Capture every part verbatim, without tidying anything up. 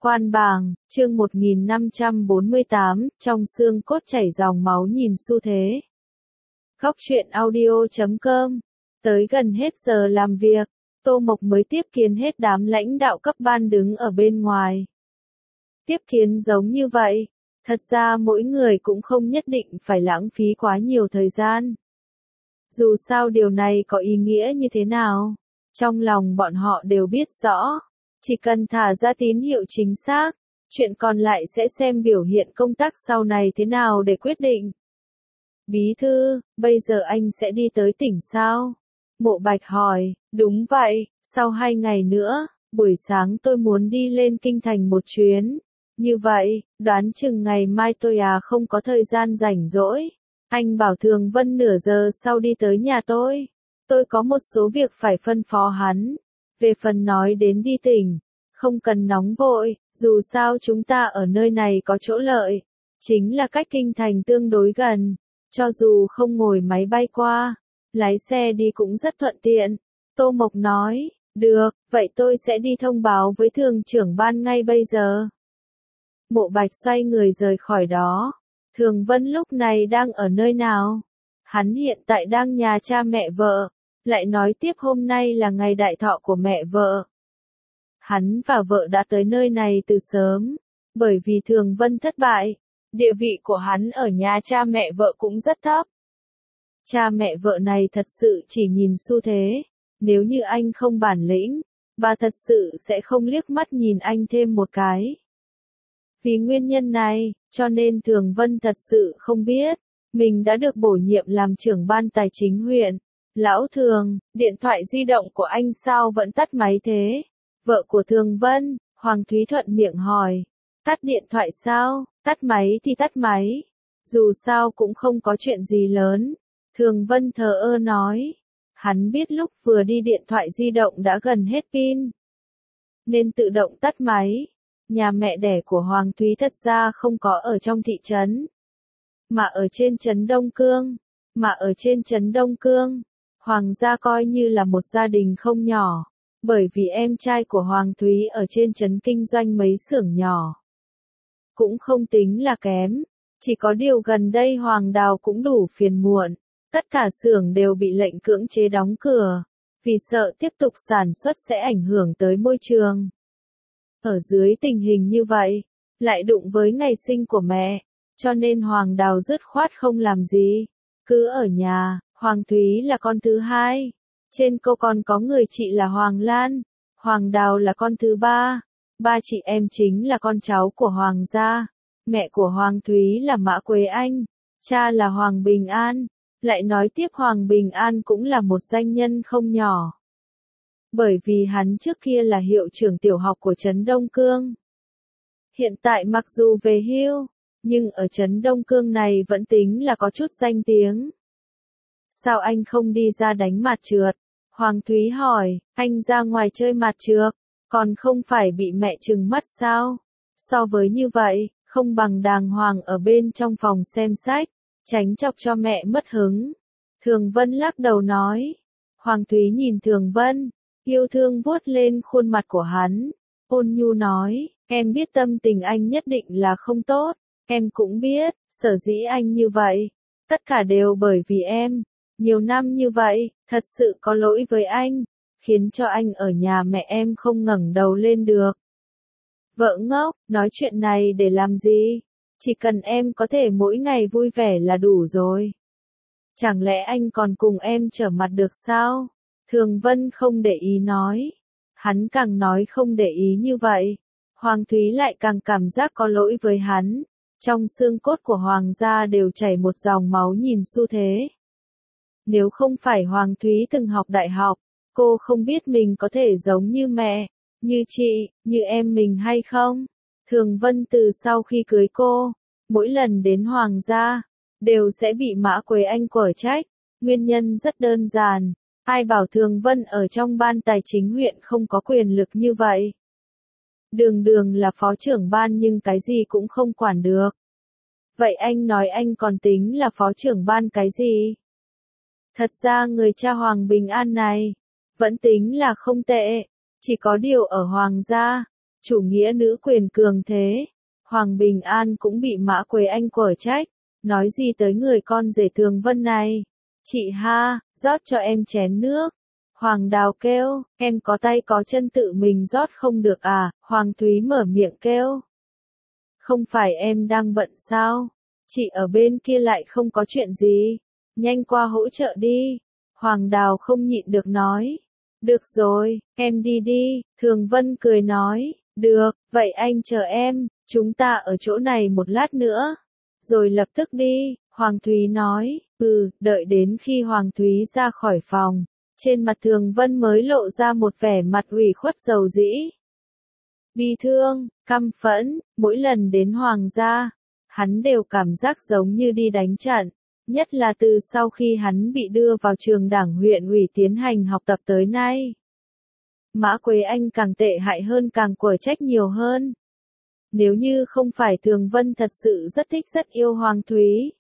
Quan bàng, chương một nghìn năm trăm bốn mươi tám, trong xương cốt chảy dòng máu nhìn xu thế. Góc truyện audio chấm com. Tới gần hết giờ làm việc, Tô Mộc mới tiếp kiến hết đám lãnh đạo cấp ban đứng ở bên ngoài. Tiếp kiến giống như vậy, thật ra mỗi người cũng không nhất định phải lãng phí quá nhiều thời gian. Dù sao điều này có ý nghĩa như thế nào, trong lòng bọn họ đều biết rõ. Chỉ cần thả ra tín hiệu chính xác, chuyện còn lại sẽ xem biểu hiện công tác sau này thế nào để quyết định. Bí thư, bây giờ anh sẽ đi tới tỉnh sao? Mộ Bạch hỏi, đúng vậy, sau hai ngày nữa, buổi sáng tôi muốn đi lên kinh thành một chuyến. Như vậy, đoán chừng ngày mai tôi à không có thời gian rảnh rỗi. Anh bảo Thường Vân nửa giờ sau đi tới nhà tôi. Tôi có một số việc phải phân phó hắn. Về phần nói đến đi tỉnh, không cần nóng vội, dù sao chúng ta ở nơi này có chỗ lợi, chính là cách kinh thành tương đối gần, cho dù không ngồi máy bay qua, lái xe đi cũng rất thuận tiện. Tô Mộc nói, được, vậy tôi sẽ đi thông báo với thường trưởng ban ngay bây giờ. Mộ Bạch xoay người rời khỏi đó. Thường Vân lúc này đang ở nơi nào? Hắn hiện tại đang nhà cha mẹ vợ. Lại nói tiếp hôm nay là ngày đại thọ của mẹ vợ. Hắn và vợ đã tới nơi này từ sớm, bởi vì Thường Vân thất bại, địa vị của hắn ở nhà cha mẹ vợ cũng rất thấp. Cha mẹ vợ này thật sự chỉ nhìn xu thế, nếu như anh không bản lĩnh, bà thật sự sẽ không liếc mắt nhìn anh thêm một cái. Vì nguyên nhân này, cho nên Thường Vân thật sự không biết, mình đã được bổ nhiệm làm trưởng ban tài chính huyện. Lão Thường, điện thoại di động của anh sao vẫn tắt máy thế? Vợ của Thường Vân, Hoàng Thúy thuận miệng hỏi. Tắt điện thoại sao? Tắt máy thì tắt máy. Dù sao cũng không có chuyện gì lớn. Thường Vân thờ ơ nói. Hắn biết lúc vừa đi điện thoại di động đã gần hết pin, nên tự động tắt máy. Nhà mẹ đẻ của Hoàng Thúy thật ra không có ở trong thị trấn, mà ở trên trấn Đông Cương. Mà ở trên trấn Đông Cương, Hoàng gia coi như là một gia đình không nhỏ, bởi vì em trai của Hoàng Thúy ở trên trấn kinh doanh mấy xưởng nhỏ. Cũng không tính là kém, chỉ có điều gần đây Hoàng Đào cũng đủ phiền muộn, tất cả xưởng đều bị lệnh cưỡng chế đóng cửa, vì sợ tiếp tục sản xuất sẽ ảnh hưởng tới môi trường. Ở dưới tình hình như vậy, lại đụng với ngày sinh của mẹ, cho nên Hoàng Đào dứt khoát không làm gì, cứ ở nhà. Hoàng Thúy là con thứ hai. Trên cô còn có người chị là Hoàng Lan. Hoàng Đào là con thứ ba. Ba chị em chính là con cháu của Hoàng gia. Mẹ của Hoàng Thúy là Mã Quế Anh. Cha là Hoàng Bình An. Lại nói tiếp Hoàng Bình An cũng là một danh nhân không nhỏ. Bởi vì hắn trước kia là hiệu trưởng tiểu học của trấn Đông Cương. Hiện tại mặc dù về hưu, nhưng ở trấn Đông Cương này vẫn tính là có chút danh tiếng. Sao anh không đi ra đánh mặt trượt? Hoàng Thúy hỏi, anh ra ngoài chơi mặt trượt, còn không phải bị mẹ trừng mắt sao? So với như vậy, không bằng đàng hoàng ở bên trong phòng xem sách, tránh chọc cho mẹ mất hứng. Thường Vân lắc đầu nói. Hoàng Thúy nhìn Thường Vân, yêu thương vuốt lên khuôn mặt của hắn, ôn nhu nói, em biết tâm tình anh nhất định là không tốt, em cũng biết, sở dĩ anh như vậy, tất cả đều bởi vì em. Nhiều năm như vậy, thật sự có lỗi với anh, khiến cho anh ở nhà mẹ em không ngẩng đầu lên được. Vợ ngốc, nói chuyện này để làm gì? Chỉ cần em có thể mỗi ngày vui vẻ là đủ rồi. Chẳng lẽ anh còn cùng em trở mặt được sao? Thường Vân không để ý nói. Hắn càng nói không để ý như vậy, Hoàng Thúy lại càng cảm giác có lỗi với hắn. Trong xương cốt của Hoàng gia đều chảy một dòng máu nhìn xu thế. Nếu không phải Hoàng Thúy từng học đại học, cô không biết mình có thể giống như mẹ, như chị, như em mình hay không. Thường Vân từ sau khi cưới cô, mỗi lần đến Hoàng gia, đều sẽ bị Mã Quế Anh quở trách. Nguyên nhân rất đơn giản, ai bảo Thường Vân ở trong ban tài chính huyện không có quyền lực như vậy. Đường đường là phó trưởng ban nhưng cái gì cũng không quản được. Vậy anh nói anh còn tính là phó trưởng ban cái gì? Thật ra người cha Hoàng Bình An này, vẫn tính là không tệ, chỉ có điều ở Hoàng gia, chủ nghĩa nữ quyền cường thế. Hoàng Bình An cũng bị Mã Quế Anh quở trách, nói gì tới người con rể Thường Vân này. Chị ha, rót cho em chén nước. Hoàng Đào kêu, em có tay có chân tự mình rót không được à, Hoàng Thúy mở miệng kêu. Không phải em đang bận sao, chị ở bên kia lại không có chuyện gì, nhanh qua hỗ trợ đi. Hoàng Đào không nhịn được nói. Được rồi, em đi đi, Thường Vân cười nói, được, vậy anh chờ em, chúng ta ở chỗ này một lát nữa. Rồi lập tức đi, Hoàng Thúy nói, ừ, đợi đến khi Hoàng Thúy ra khỏi phòng, trên mặt Thường Vân mới lộ ra một vẻ mặt ủy khuất dầu dĩ. Bi thương, căm phẫn, mỗi lần đến Hoàng gia, hắn đều cảm giác giống như đi đánh trận, nhất là từ sau khi hắn bị đưa vào trường đảng huyện ủy tiến hành học tập tới nay. Mã Quế Anh càng tệ hại hơn, càng quở trách nhiều hơn. Nếu như không phải Thường Vân thật sự rất thích rất yêu Hoàng Thúy,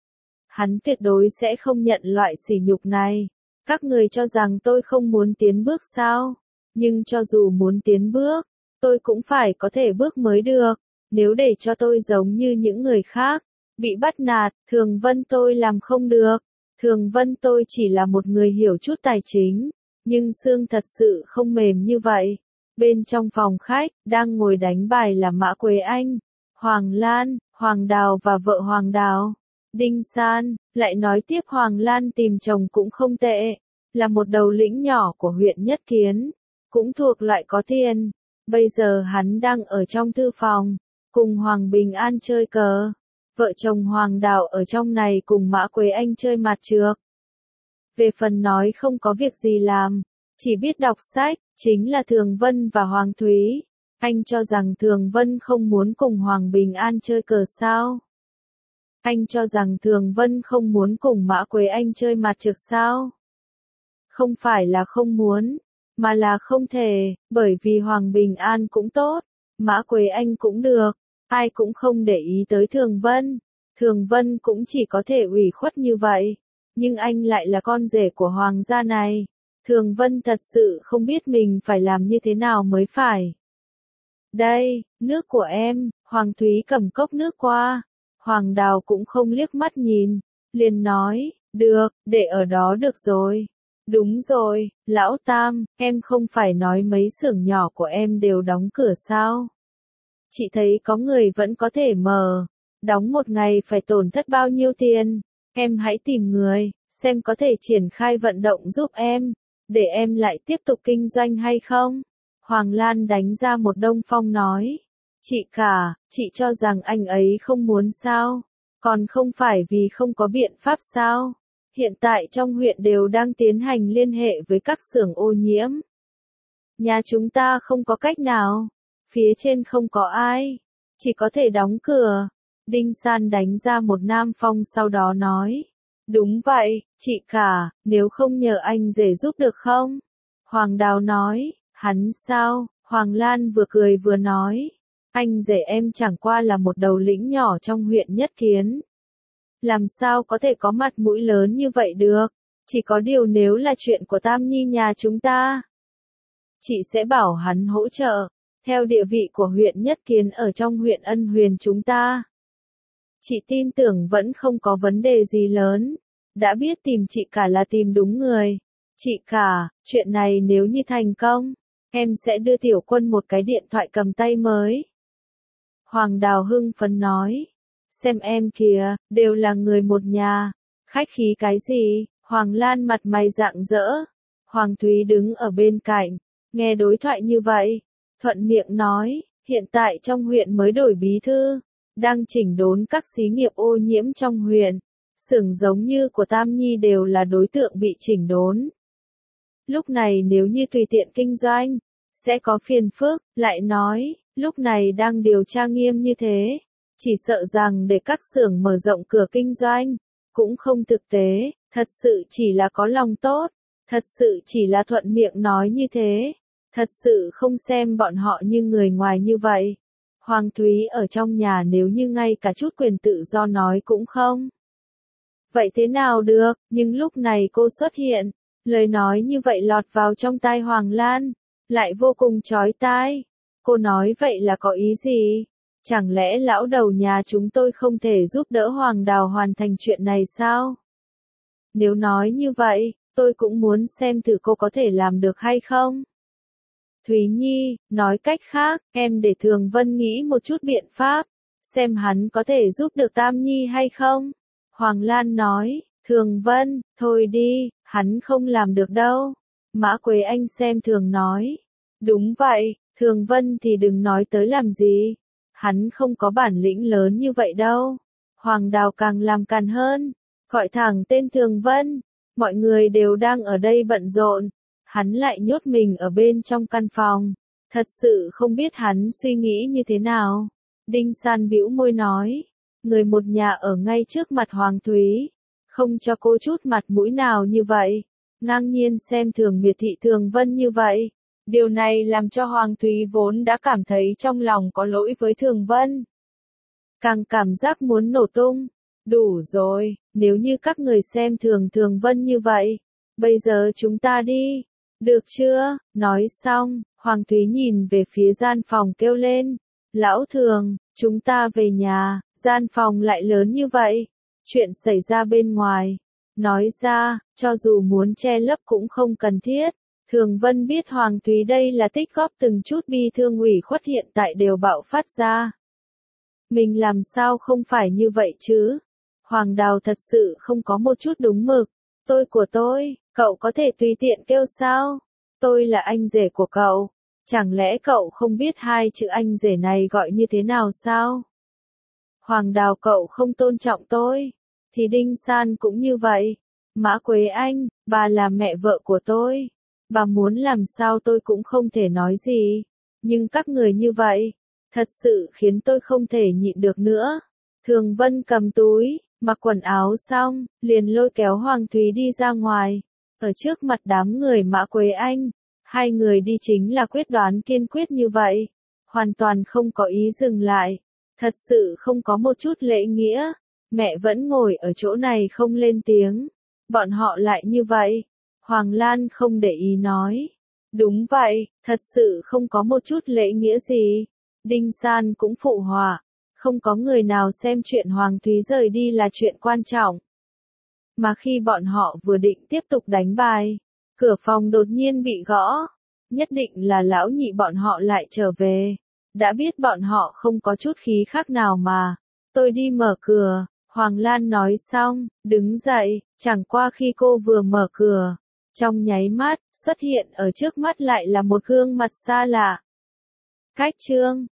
hắn tuyệt đối sẽ không nhận loại sỉ nhục này. Các người cho rằng tôi không muốn tiến bước sao? Nhưng cho dù muốn tiến bước, tôi cũng phải có thể bước mới được. Nếu để cho tôi giống như những người khác, bị bắt nạt, Thường Vân tôi làm không được. Thường Vân tôi chỉ là một người hiểu chút tài chính, nhưng xương thật sự không mềm như vậy. Bên trong phòng khách, đang ngồi đánh bài là Mã Quế Anh, Hoàng Lan, Hoàng Đào và vợ Hoàng Đào. Đinh San, lại nói tiếp Hoàng Lan tìm chồng cũng không tệ, là một đầu lĩnh nhỏ của huyện Nhất Kiến, cũng thuộc loại có tiền. Bây giờ hắn đang ở trong thư phòng, cùng Hoàng Bình An chơi cờ. Vợ chồng Hoàng Đào ở trong này cùng Mã Quế Anh chơi mặt trược. Về phần nói không có việc gì làm, chỉ biết đọc sách, chính là Thường Vân và Hoàng Thúy. Anh cho rằng Thường Vân không muốn cùng Hoàng Bình An chơi cờ sao? Anh cho rằng Thường Vân không muốn cùng Mã Quế Anh chơi mặt trược sao? Không phải là không muốn, mà là không thể, bởi vì Hoàng Bình An cũng tốt, Mã Quế Anh cũng được, ai cũng không để ý tới Thường Vân. Thường Vân cũng chỉ có thể ủy khuất như vậy, nhưng anh lại là con rể của Hoàng gia này. Thường Vân thật sự không biết mình phải làm như thế nào mới phải. Đây, nước của em, Hoàng Thúy cầm cốc nước qua. Hoàng Đào cũng không liếc mắt nhìn, liền nói, được, để ở đó được rồi. Đúng rồi, Lão Tam, em không phải nói mấy xưởng nhỏ của em đều đóng cửa sao? Chị thấy có người vẫn có thể mở, đóng một ngày phải tổn thất bao nhiêu tiền, em hãy tìm người, xem có thể triển khai vận động giúp em, để em lại tiếp tục kinh doanh hay không? Hoàng Lan đánh ra một đông phong nói. Chị cả, chị cho rằng anh ấy không muốn sao? Còn không phải vì không có biện pháp sao? Hiện tại trong huyện đều đang tiến hành liên hệ với các xưởng ô nhiễm. Nhà chúng ta không có cách nào. Phía trên không có ai. Chỉ có thể đóng cửa. Đinh San đánh ra một nam phong sau đó nói. Đúng vậy, chị cả, nếu không nhờ anh rể giúp được không? Hoàng Đào nói, hắn sao? Hoàng Lan vừa cười vừa nói. Anh rể em chẳng qua là một đầu lĩnh nhỏ trong huyện Nhất Kiến. Làm sao có thể có mặt mũi lớn như vậy được? Chỉ có điều nếu là chuyện của Tam Nhi nhà chúng ta, chị sẽ bảo hắn hỗ trợ, theo địa vị của huyện Nhất Kiến ở trong huyện Ân Huyền chúng ta. Chị tin tưởng vẫn không có vấn đề gì lớn. Đã biết tìm chị cả là tìm đúng người. Chị cả, chuyện này nếu như thành công, em sẽ đưa Tiểu Quân một cái điện thoại cầm tay mới. Hoàng Đào hưng phấn nói. Xem em kìa, đều là người một nhà. Khách khí cái gì? Hoàng Lan mặt mày rạng rỡ. Hoàng Thúy đứng ở bên cạnh, nghe đối thoại như vậy, thuận miệng nói, hiện tại trong huyện mới đổi bí thư, đang chỉnh đốn các xí nghiệp ô nhiễm trong huyện. Xưởng giống như của Tam Nhi đều là đối tượng bị chỉnh đốn. Lúc này nếu như tùy tiện kinh doanh, sẽ có phiền phức, lại nói, lúc này đang điều tra nghiêm như thế, chỉ sợ rằng để các xưởng mở rộng cửa kinh doanh, cũng không thực tế, thật sự chỉ là có lòng tốt, thật sự chỉ là thuận miệng nói như thế, thật sự không xem bọn họ như người ngoài như vậy. Hoàng Thúy ở trong nhà nếu như ngay cả chút quyền tự do nói cũng không. Vậy thế nào được, nhưng lúc này cô xuất hiện, lời nói như vậy lọt vào trong tai Hoàng Lan, lại vô cùng chói tai. Cô nói vậy là có ý gì? Chẳng lẽ lão đầu nhà chúng tôi không thể giúp đỡ Hoàng Đào hoàn thành chuyện này sao? Nếu nói như vậy, tôi cũng muốn xem thử cô có thể làm được hay không. Thúy Nhi, nói cách khác, em để Thường Vân nghĩ một chút biện pháp, xem hắn có thể giúp được Tam Nhi hay không. Hoàng Lan nói, Thường Vân, thôi đi, hắn không làm được đâu. Mã Quế Anh xem thường nói, đúng vậy, Thường Vân thì đừng nói tới làm gì. Hắn không có bản lĩnh lớn như vậy đâu. Hoàng Đào càng làm càng hơn, gọi thẳng tên Thường Vân. Mọi người đều đang ở đây bận rộn, hắn lại nhốt mình ở bên trong căn phòng. Thật sự không biết hắn suy nghĩ như thế nào. Đinh San bĩu môi nói, người một nhà ở ngay trước mặt Hoàng Thúy, không cho cô chút mặt mũi nào như vậy, ngang nhiên xem thường miệt thị Thường Vân như vậy. Điều này làm cho Hoàng Thúy vốn đã cảm thấy trong lòng có lỗi với Thường Vân, càng cảm giác muốn nổ tung. Đủ rồi, nếu như các người xem thường Thường Vân như vậy, bây giờ chúng ta đi, được chưa? Nói xong, Hoàng Thúy nhìn về phía gian phòng kêu lên, lão Thường, chúng ta về nhà, gian phòng lại lớn như vậy, chuyện xảy ra bên ngoài. Nói ra, cho dù muốn che lấp cũng không cần thiết. Thường Vân biết Hoàng Thúy đây là tích góp từng chút bi thương ủy khuất hiện tại đều bạo phát ra. Mình làm sao không phải như vậy chứ? Hoàng Đào thật sự không có một chút đúng mực. Tôi của tôi, cậu có thể tùy tiện kêu sao? Tôi là anh rể của cậu. Chẳng lẽ cậu không biết hai chữ anh rể này gọi như thế nào sao? Hoàng Đào cậu không tôn trọng tôi. Thì Đinh San cũng như vậy. Mã Quế Anh, bà là mẹ vợ của tôi. Bà muốn làm sao tôi cũng không thể nói gì. Nhưng các người như vậy, thật sự khiến tôi không thể nhịn được nữa. Thường Vân cầm túi, mặc quần áo xong, liền lôi kéo Hoàng Thúy đi ra ngoài. Ở trước mặt đám người Mã Quế Anh, hai người đi chính là quyết đoán kiên quyết như vậy. Hoàn toàn không có ý dừng lại. Thật sự không có một chút lễ nghĩa. Mẹ vẫn ngồi ở chỗ này không lên tiếng. Bọn họ lại như vậy. Hoàng Lan không để ý nói. Đúng vậy, thật sự không có một chút lễ nghĩa gì. Đinh San cũng phụ họa. Không có người nào xem chuyện Hoàng Thúy rời đi là chuyện quan trọng. Mà khi bọn họ vừa định tiếp tục đánh bài, cửa phòng đột nhiên bị gõ. Nhất định là lão nhị bọn họ lại trở về. Đã biết bọn họ không có chút khí khác nào mà. Tôi đi mở cửa. Hoàng Lan nói xong, đứng dậy, chẳng qua khi cô vừa mở cửa, trong nháy mắt, xuất hiện ở trước mắt lại là một gương mặt xa lạ. Cách Trương,